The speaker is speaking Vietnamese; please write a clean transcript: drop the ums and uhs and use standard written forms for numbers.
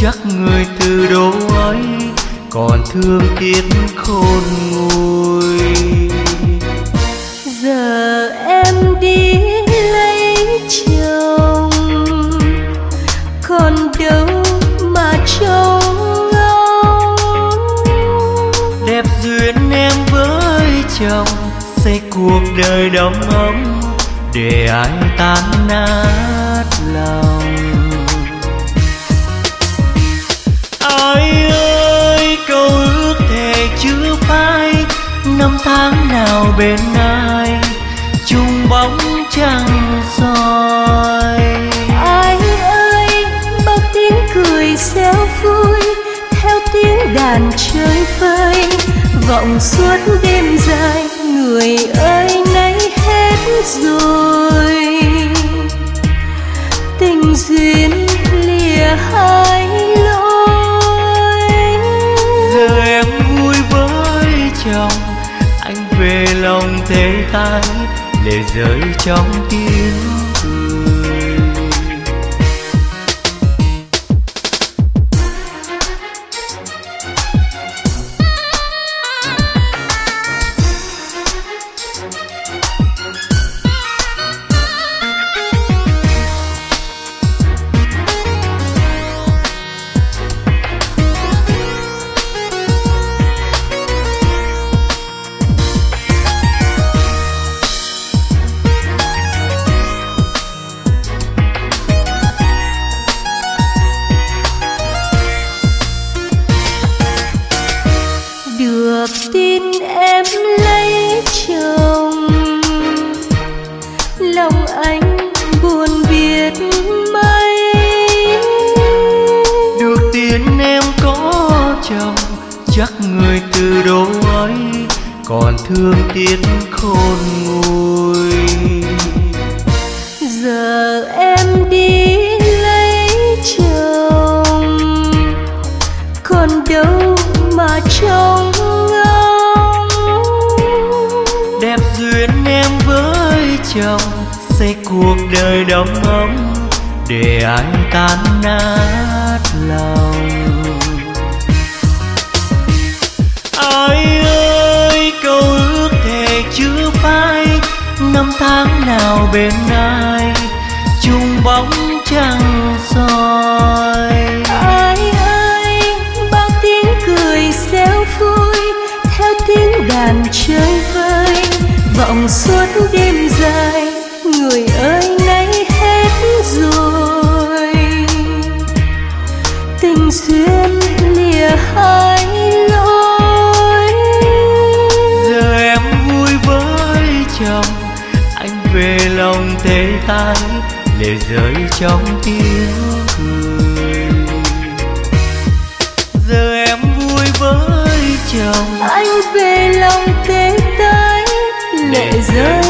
chắc người từ đâu ấy còn thương tiếc khôn nguôi. Giờ em đi lấy chồng, còn đâu mà trông ngóng. Đẹp duyên em với chồng, xây cuộc đời đầm ấm, để ai tan nát lòng. Ai ơi câu ước thề chưa phai, năm tháng nào bên ai chung bóng trăng soi. Ai ơi bao tiếng cười réo vui, theo tiếng đàn chơi vơi, vọng suốt đêm dài. Người ơi nay hết rồi, tình duyên lìa hai lối. Giờ em vui với chồng, anh về lòng tê tái, lệ rơi trong tiếng cười. Được tin em lấy chồng, lòng anh buồn biết mấy. Được tin em có chồng, chắc người từ đâu ấy còn thương tiếc khôn nguôi. Giờ em đi lấy chồng, còn đâu mà trông ngóng. Đẹp duyên em với chồng, xây cuộc đời đầm ấm, để ai tan nát lòng. Ai ơi câu ước thề chưa phai, năm tháng nào bên ai chung bóng trăng soi. Ai ơi bao tiếng cười réo vui, theo tiếng đàn chơi vơi, vọng suốt đêm dài. Người ơi nay hết rồi, tình duyên lìa hai lối. Giờ em vui với chồng, anh về lòng tê tái, lệ rơi trong tiếng cười. Giờ em vui với chồng, Anh về lòng tê tái, lệ rơi